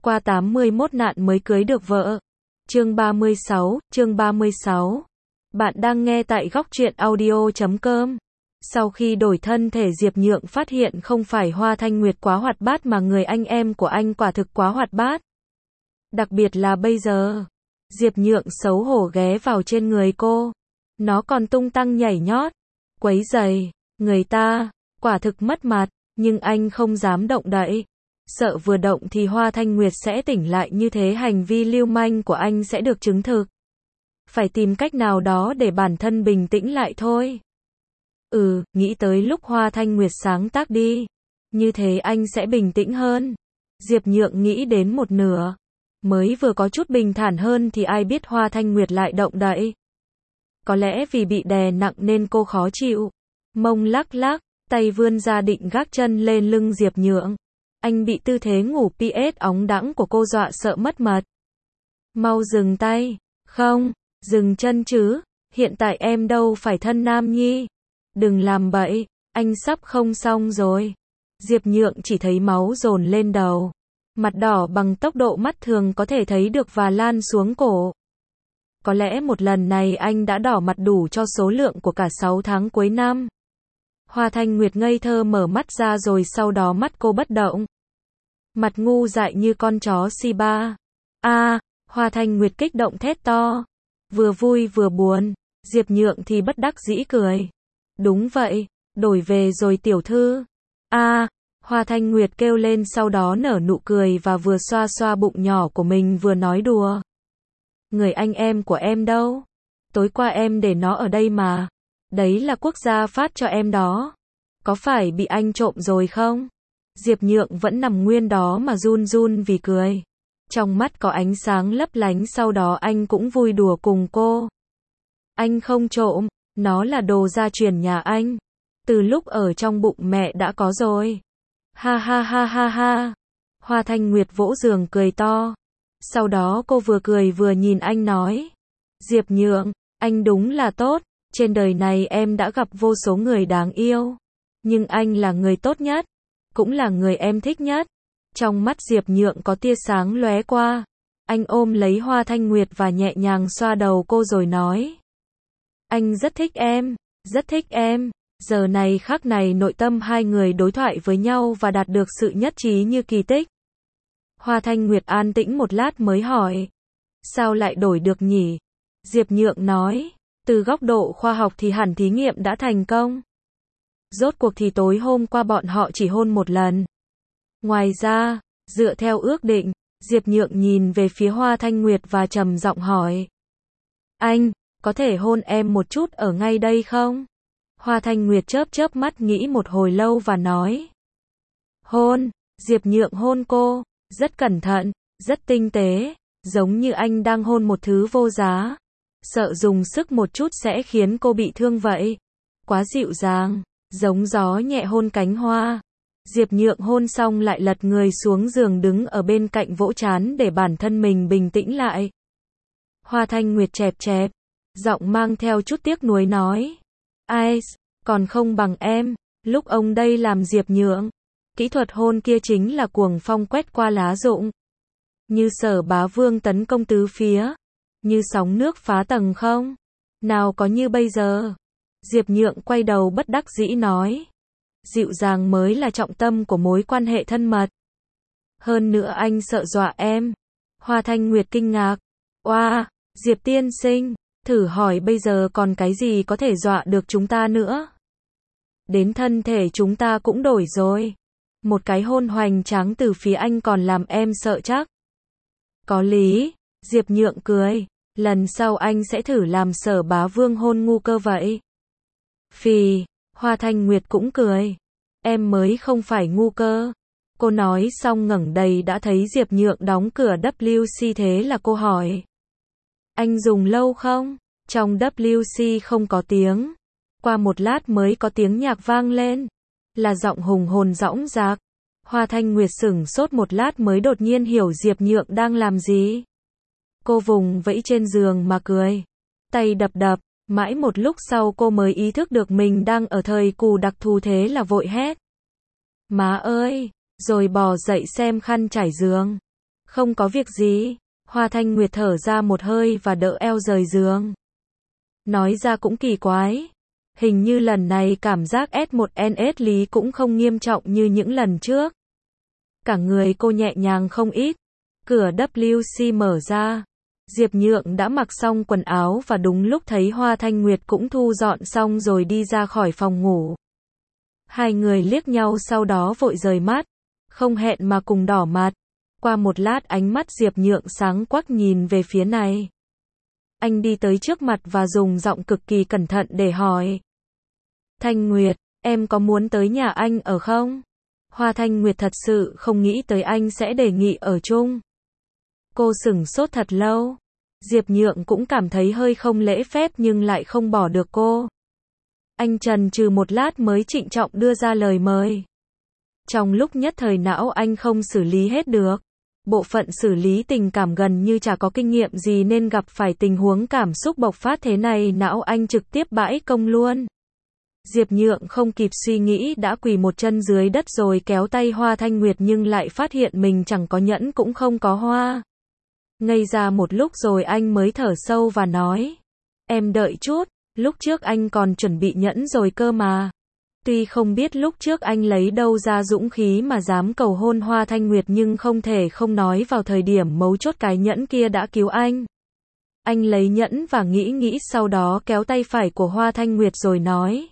qua 81 nạn mới cưới được vợ. Chương 36. Bạn đang nghe tại góc truyện audio.com. Sau khi đổi thân thể, Diệp Nhượng phát hiện không phải Hoa Thanh Nguyệt quá hoạt bát mà người anh em của anh quả thực quá hoạt bát. Đặc biệt là bây giờ. Diệp Nhượng xấu hổ ghé vào trên người cô. Nó còn tung tăng nhảy nhót, quấy rầy người ta, quả thực mất mặt, nhưng anh không dám động đậy. Sợ vừa động thì Hoa Thanh Nguyệt sẽ tỉnh lại, như thế hành vi lưu manh của anh sẽ được chứng thực. Phải tìm cách nào đó để bản thân bình tĩnh lại thôi. Nghĩ tới lúc Hoa Thanh Nguyệt sáng tác đi. Như thế anh sẽ bình tĩnh hơn. Diệp Nhượng nghĩ đến một nửa. Mới vừa có chút bình thản hơn thì ai biết Hoa Thanh Nguyệt lại động đậy. Có lẽ vì bị đè nặng nên cô khó chịu. Mông lắc lắc, tay vươn ra định gác chân lên lưng Diệp Nhượng. Anh bị tư thế ngủ PS óng đãng của cô dọa sợ mất mật. Mau dừng tay. Không, dừng chân chứ. Hiện tại em đâu phải thân nam nhi. Đừng làm bậy, anh sắp không xong rồi. Diệp Nhượng chỉ thấy máu dồn lên đầu. Mặt đỏ bằng tốc độ mắt thường có thể thấy được và lan xuống cổ. Có lẽ một lần này anh đã đỏ mặt đủ cho số lượng của cả 6 tháng cuối năm. Hoa Thanh Nguyệt ngây thơ mở mắt ra rồi sau đó mắt cô bất động. Mặt ngu dại như con chó Shiba. Hoa Thanh Nguyệt kích động thét to. Vừa vui vừa buồn. Diệp Nhượng thì bất đắc dĩ cười. Đúng vậy, đổi về rồi tiểu thư. Hoa Thanh Nguyệt kêu lên sau đó nở nụ cười và vừa xoa xoa bụng nhỏ của mình vừa nói đùa. Người anh em của em đâu? Tối qua em để nó ở đây mà. Đấy là quốc gia phát cho em đó. Có phải bị anh trộm rồi không? Diệp Nhượng vẫn nằm nguyên đó mà run run vì cười. Trong mắt có ánh sáng lấp lánh, sau đó anh cũng vui đùa cùng cô. Anh không trộm, nó là đồ gia truyền nhà anh. Từ lúc ở trong bụng mẹ đã có rồi. Ha ha ha ha ha. Hoa Thanh Nguyệt vỗ giường cười to. Sau đó cô vừa cười vừa nhìn anh nói. Diệp Nhượng, anh đúng là tốt. Trên đời này em đã gặp vô số người đáng yêu. Nhưng anh là người tốt nhất. Cũng là người em thích nhất. Trong mắt Diệp Nhượng có tia sáng lóe qua. Anh ôm lấy Hoa Thanh Nguyệt và nhẹ nhàng xoa đầu cô rồi nói. Anh rất thích em. Rất thích em. Giờ này khắc này nội tâm hai người đối thoại với nhau và đạt được sự nhất trí như kỳ tích. Hoa Thanh Nguyệt an tĩnh một lát mới hỏi. Sao lại đổi được nhỉ? Diệp Nhượng nói. Từ góc độ khoa học thì hẳn thí nghiệm đã thành công. Rốt cuộc thì tối hôm qua bọn họ chỉ hôn một lần. Ngoài ra, dựa theo ước định, Diệp Nhượng nhìn về phía Hoa Thanh Nguyệt và trầm giọng hỏi. Anh, có thể hôn em một chút ở ngay đây không? Hoa Thanh Nguyệt chớp chớp mắt nghĩ một hồi lâu và nói. Hôn. Diệp Nhượng hôn cô, rất cẩn thận, rất tinh tế, giống như anh đang hôn một thứ vô giá. Sợ dùng sức một chút sẽ khiến cô bị thương vậy. Quá dịu dàng, giống gió nhẹ hôn cánh hoa. Diệp Nhượng hôn xong lại lật người xuống giường đứng ở bên cạnh vỗ trán để bản thân mình bình tĩnh lại. Hoa Thanh Nguyệt chẹp chẹp, giọng mang theo chút tiếc nuối nói. Ai, còn không bằng em, lúc ông đây làm Diệp Nhượng. Kỹ thuật hôn kia chính là cuồng phong quét qua lá rụng. Như Sở Bá Vương tấn công tứ phía. Như sóng nước phá tầng không? Nào có như bây giờ. Diệp Nhượng quay đầu bất đắc dĩ nói. Dịu dàng mới là trọng tâm của mối quan hệ thân mật. Hơn nữa anh sợ dọa em. Hoa Thanh Nguyệt kinh ngạc. Oa, Diệp tiên sinh, thử hỏi bây giờ còn cái gì có thể dọa được chúng ta nữa? Đến thân thể chúng ta cũng đổi rồi. Một cái hôn hoành tráng từ phía anh còn làm em sợ chắc. Có lý, Diệp Nhượng cười. Lần sau anh sẽ thử làm Sở Bá Vương hôn ngu cơ vậy. Phì, Hoa Thanh Nguyệt cũng cười. Em mới không phải ngu cơ. Cô nói xong ngẩng đầy đã thấy Diệp Nhượng đóng cửa WC, thế là cô hỏi. Anh dùng lâu không? Trong WC không có tiếng. Qua một lát mới có tiếng nhạc vang lên. Là giọng hùng hồn dõng dạc. Hoa Thanh Nguyệt sửng sốt một lát mới đột nhiên hiểu Diệp Nhượng đang làm gì. Cô vùng vẫy trên giường mà cười. Tay đập đập. Mãi một lúc sau cô mới ý thức được mình đang ở thời cù đặc thù, thế là vội hét. Má ơi! Rồi bò dậy xem khăn trải giường. Không có việc gì. Hoa Thanh Nguyệt thở ra một hơi và đỡ eo rời giường. Nói ra cũng kỳ quái. Hình như lần này cảm giác S1NS lý cũng không nghiêm trọng như những lần trước. Cả người cô nhẹ nhàng không ít. Cửa WC mở ra. Diệp Nhượng đã mặc xong quần áo và đúng lúc thấy Hoa Thanh Nguyệt cũng thu dọn xong rồi đi ra khỏi phòng ngủ. Hai người liếc nhau sau đó vội rời mắt. Không hẹn mà cùng đỏ mặt. Qua một lát ánh mắt Diệp Nhượng sáng quắc nhìn về phía này. Anh đi tới trước mặt và dùng giọng cực kỳ cẩn thận để hỏi. Thanh Nguyệt, em có muốn tới nhà anh ở không? Hoa Thanh Nguyệt thật sự không nghĩ tới anh sẽ đề nghị ở chung. Cô sửng sốt thật lâu. Diệp Nhượng cũng cảm thấy hơi không lễ phép nhưng lại không bỏ được cô. Anh chần chừ một lát mới trịnh trọng đưa ra lời mời. Trong lúc nhất thời não anh không xử lý hết được. Bộ phận xử lý tình cảm gần như chả có kinh nghiệm gì nên gặp phải tình huống cảm xúc bộc phát thế này não anh trực tiếp bãi công luôn. Diệp Nhượng không kịp suy nghĩ đã quỳ một chân dưới đất rồi kéo tay Hoa Thanh Nguyệt nhưng lại phát hiện mình chẳng có nhẫn cũng không có hoa. Ngây ra một lúc rồi anh mới thở sâu và nói. Em đợi chút, lúc trước anh còn chuẩn bị nhẫn rồi cơ mà. Tuy không biết lúc trước anh lấy đâu ra dũng khí mà dám cầu hôn Hoa Thanh Nguyệt nhưng không thể không nói vào thời điểm mấu chốt cái nhẫn kia đã cứu anh. Anh lấy nhẫn và nghĩ sau đó kéo tay phải của Hoa Thanh Nguyệt rồi nói.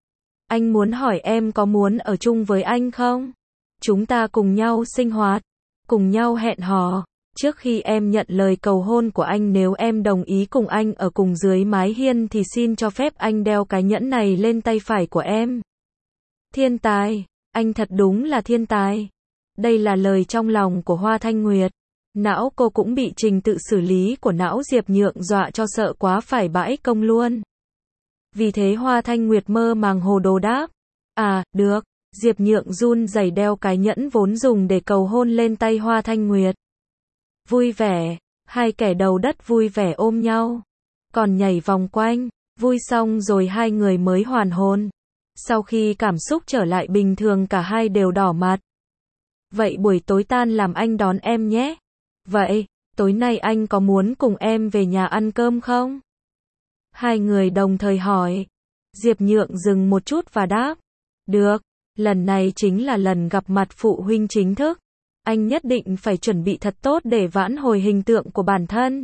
Anh muốn hỏi em có muốn ở chung với anh không? Chúng ta cùng nhau sinh hoạt, cùng nhau hẹn hò. Trước khi em nhận lời cầu hôn của anh nếu em đồng ý cùng anh ở cùng dưới mái hiên thì xin cho phép anh đeo cái nhẫn này lên tay phải của em. Thiên tài, anh thật đúng là thiên tài. Đây là lời trong lòng của Hoa Thanh Nguyệt. Não cô cũng bị trình tự xử lý của não Diệp Nhượng dọa cho sợ quá phải bãi công luôn. Vì thế Hoa Thanh Nguyệt mơ màng hồ đồ đáp. À, được. Diệp Nhượng run rẩy đeo cái nhẫn vốn dùng để cầu hôn lên tay Hoa Thanh Nguyệt. Vui vẻ, hai kẻ đầu đất vui vẻ ôm nhau. Còn nhảy vòng quanh, vui xong rồi hai người mới hoàn hồn. Sau khi cảm xúc trở lại bình thường cả hai đều đỏ mặt. Vậy buổi tối tan làm anh đón em nhé. Vậy, tối nay anh có muốn cùng em về nhà ăn cơm không? Hai người đồng thời hỏi. Diệp Nhượng dừng một chút và đáp. Được, lần này chính là lần gặp mặt phụ huynh chính thức. Anh nhất định phải chuẩn bị thật tốt để vãn hồi hình tượng của bản thân.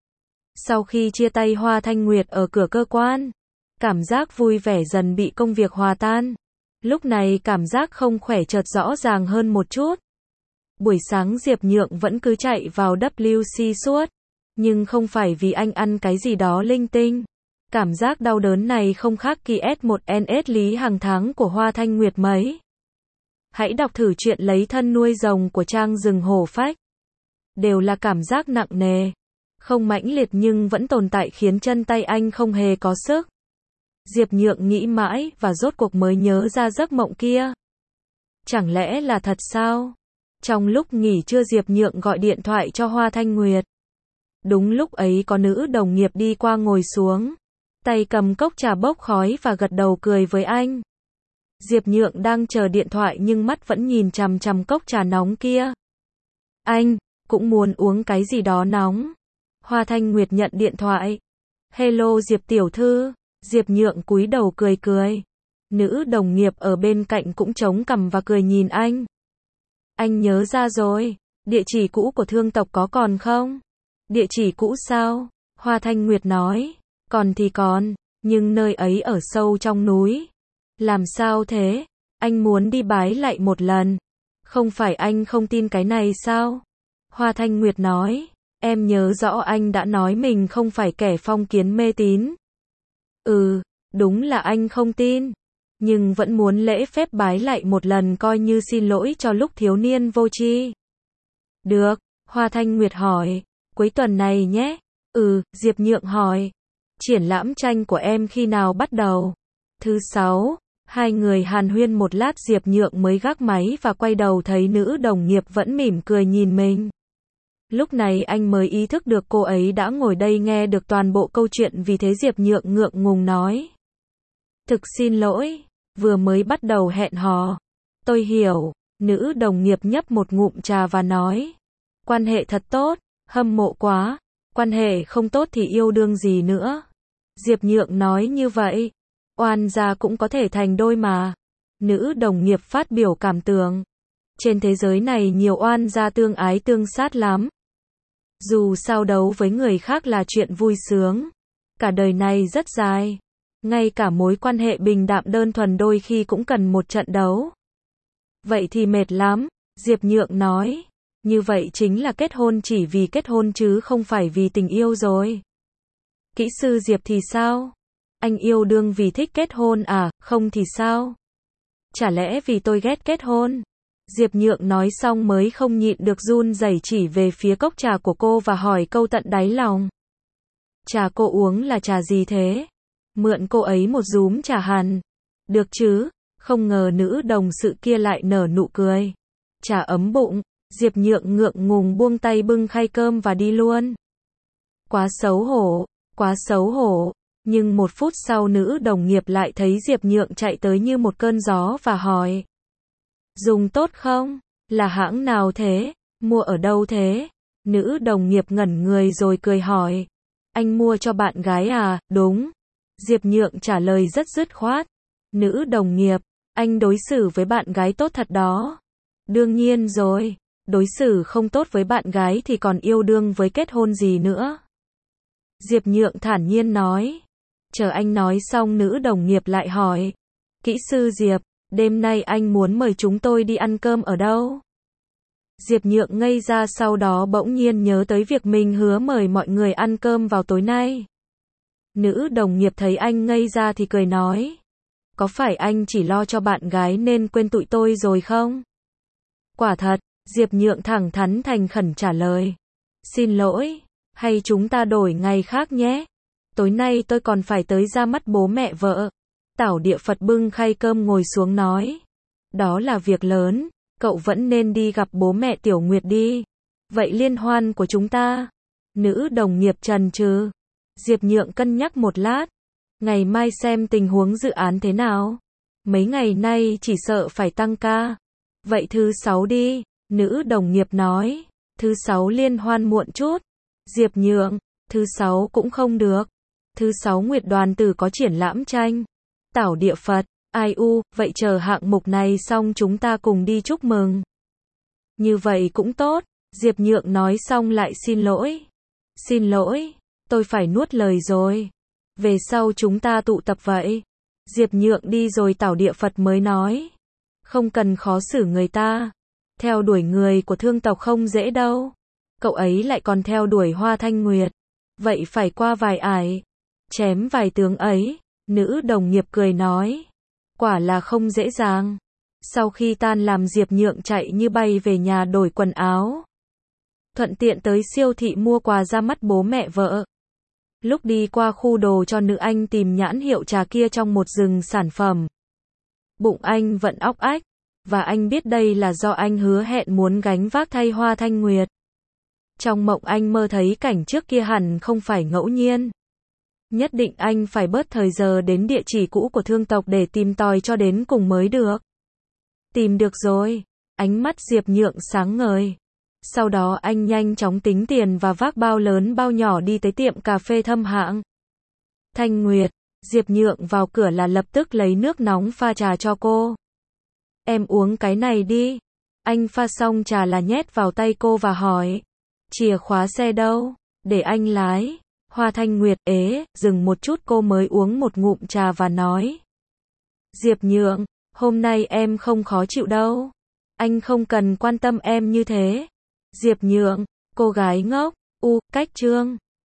Sau khi chia tay Hoa Thanh Nguyệt ở cửa cơ quan, cảm giác vui vẻ dần bị công việc hòa tan. Lúc này cảm giác không khỏe chợt rõ ràng hơn một chút. Buổi sáng Diệp Nhượng vẫn cứ chạy vào WC suốt. Nhưng không phải vì anh ăn cái gì đó linh tinh. Cảm giác đau đớn này không khác kỳ S1NS lý hàng tháng của Hoa Thanh Nguyệt mấy. Hãy đọc thử chuyện lấy thân nuôi rồng của Trang Rừng Hổ Phách. Đều là cảm giác nặng nề. Không mãnh liệt nhưng vẫn tồn tại khiến chân tay anh không hề có sức. Diệp Nhượng nghĩ mãi và rốt cuộc mới nhớ ra giấc mộng kia. Chẳng lẽ là thật sao? Trong lúc nghỉ trưa Diệp Nhượng gọi điện thoại cho Hoa Thanh Nguyệt. Đúng lúc ấy có nữ đồng nghiệp đi qua ngồi xuống. Tay cầm cốc trà bốc khói và gật đầu cười với anh. Diệp Nhượng đang chờ điện thoại nhưng mắt vẫn nhìn chằm chằm cốc trà nóng kia. Anh, cũng muốn uống cái gì đó nóng. Hoa Thanh Nguyệt nhận điện thoại. Hello Diệp tiểu thư. Diệp Nhượng cúi đầu cười cười. Nữ đồng nghiệp ở bên cạnh cũng chống cằm và cười nhìn anh. Anh nhớ ra rồi. Địa chỉ cũ của thương tộc có còn không? Địa chỉ cũ sao? Hoa Thanh Nguyệt nói. Còn thì còn, nhưng nơi ấy ở sâu trong núi. Làm sao thế? Anh muốn đi bái lại một lần. Không phải anh không tin cái này sao? Hoa Thanh Nguyệt nói. Em nhớ rõ anh đã nói mình không phải kẻ phong kiến mê tín. Đúng là anh không tin. Nhưng vẫn muốn lễ phép bái lại một lần coi như xin lỗi cho lúc thiếu niên vô tri. Được, Hoa Thanh Nguyệt hỏi. Cuối tuần này nhé. Diệp Nhượng hỏi. Triển lãm tranh của em khi nào bắt đầu? Thứ 6. Hai người hàn huyên một lát Diệp Nhượng mới gác máy và quay đầu thấy nữ đồng nghiệp vẫn mỉm cười nhìn mình. Lúc này anh mới ý thức được cô ấy đã ngồi đây nghe được toàn bộ câu chuyện vì thế Diệp Nhượng ngượng ngùng nói. Thực xin lỗi, vừa mới bắt đầu hẹn hò. Tôi hiểu, nữ đồng nghiệp nhấp một ngụm trà và nói. Quan hệ thật tốt, hâm mộ quá. Quan hệ không tốt thì yêu đương gì nữa. Diệp Nhượng nói như vậy. Oan gia cũng có thể thành đôi mà. Nữ đồng nghiệp phát biểu cảm tưởng. Trên thế giới này nhiều oan gia tương ái tương sát lắm. Dù sao đấu với người khác là chuyện vui sướng. Cả đời này rất dài. Ngay cả mối quan hệ bình đạm đơn thuần đôi khi cũng cần một trận đấu. Vậy thì mệt lắm, Diệp Nhượng nói. Như vậy chính là kết hôn chỉ vì kết hôn chứ không phải vì tình yêu rồi. Kỹ sư Diệp thì sao? Anh yêu đương vì thích kết hôn à, không thì sao? Chả lẽ vì tôi ghét kết hôn? Diệp Nhượng nói xong mới không nhịn được run rẩy chỉ về phía cốc trà của cô và hỏi câu tận đáy lòng. Trà cô uống là trà gì thế? Mượn cô ấy một rúm trà hàn. Được chứ? Không ngờ nữ đồng sự kia lại nở nụ cười. Trà ấm bụng. Diệp Nhượng ngượng ngùng buông tay bưng khay cơm và đi luôn. Quá xấu hổ, quá xấu hổ. Nhưng một phút sau nữ đồng nghiệp lại thấy Diệp Nhượng chạy tới như một cơn gió và hỏi. Dùng tốt không? Là hãng nào thế? Mua ở đâu thế? Nữ đồng nghiệp ngẩn người rồi cười hỏi. Anh mua cho bạn gái à? Đúng. Diệp Nhượng trả lời rất dứt khoát. Nữ đồng nghiệp, anh đối xử với bạn gái tốt thật đó. Đương nhiên rồi. Đối xử không tốt với bạn gái thì còn yêu đương với kết hôn gì nữa. Diệp Nhượng thản nhiên nói. Chờ anh nói xong nữ đồng nghiệp lại hỏi. Kỹ sư Diệp, đêm nay anh muốn mời chúng tôi đi ăn cơm ở đâu? Diệp Nhượng ngây ra sau đó bỗng nhiên nhớ tới việc mình hứa mời mọi người ăn cơm vào tối nay. Nữ đồng nghiệp thấy anh ngây ra thì cười nói. Có phải anh chỉ lo cho bạn gái nên quên tụi tôi rồi không? Quả thật. Diệp Nhượng thẳng thắn thành khẩn trả lời. Xin lỗi, hay chúng ta đổi ngày khác nhé. Tối nay tôi còn phải tới ra mắt bố mẹ vợ. Tảo Địa Phật bưng khay cơm ngồi xuống nói. Đó là việc lớn, cậu vẫn nên đi gặp bố mẹ Tiểu Nguyệt đi. Vậy liên hoan của chúng ta? Nữ đồng nghiệp chần chừ. Diệp Nhượng cân nhắc một lát. Ngày mai xem tình huống dự án thế nào. Mấy ngày nay chỉ sợ phải tăng ca. Vậy thứ sáu đi. Nữ đồng nghiệp nói, thứ sáu liên hoan muộn chút. Diệp Nhượng, thứ sáu cũng không được. Thứ sáu Nguyệt Đoàn Tử có triển lãm tranh. Tảo Địa Phật, ai u, vậy chờ hạng mục này xong chúng ta cùng đi chúc mừng. Như vậy cũng tốt, Diệp Nhượng nói xong lại xin lỗi. Xin lỗi, tôi phải nuốt lời rồi. Về sau chúng ta tụ tập vậy. Diệp Nhượng đi rồi Tảo Địa Phật mới nói. Không cần khó xử người ta. Theo đuổi người của thương tộc không dễ đâu. Cậu ấy lại còn theo đuổi Hoa Thanh Nguyệt. Vậy phải qua vài ải. Chém vài tướng ấy. Nữ đồng nghiệp cười nói. Quả là không dễ dàng. Sau khi tan làm Diệp Nhượng chạy như bay về nhà đổi quần áo. Thuận tiện tới siêu thị mua quà ra mắt bố mẹ vợ. Lúc đi qua khu đồ cho nữ anh tìm nhãn hiệu trà kia trong một rừng sản phẩm. Bụng anh vẫn óc ách. Và anh biết đây là do anh hứa hẹn muốn gánh vác thay Hoa Thanh Nguyệt. Trong mộng anh mơ thấy cảnh trước kia hẳn không phải ngẫu nhiên. Nhất định anh phải bớt thời giờ đến địa chỉ cũ của thương tộc để tìm tòi cho đến cùng mới được. Tìm được rồi. Ánh mắt Diệp Nhượng sáng ngời. Sau đó anh nhanh chóng tính tiền và vác bao lớn bao nhỏ đi tới tiệm cà phê thâm hạng. Thanh Nguyệt, Diệp Nhượng vào cửa là lập tức lấy nước nóng pha trà cho cô. Em uống cái này đi. Anh pha xong trà là nhét vào tay cô và hỏi. Chìa khóa xe đâu? Để anh lái. Hoa Thanh Nguyệt dừng một chút cô mới uống một ngụm trà và nói. Diệp Nhượng, hôm nay em không khó chịu đâu. Anh không cần quan tâm em như thế. Diệp Nhượng, cô gái ngốc, cách chương.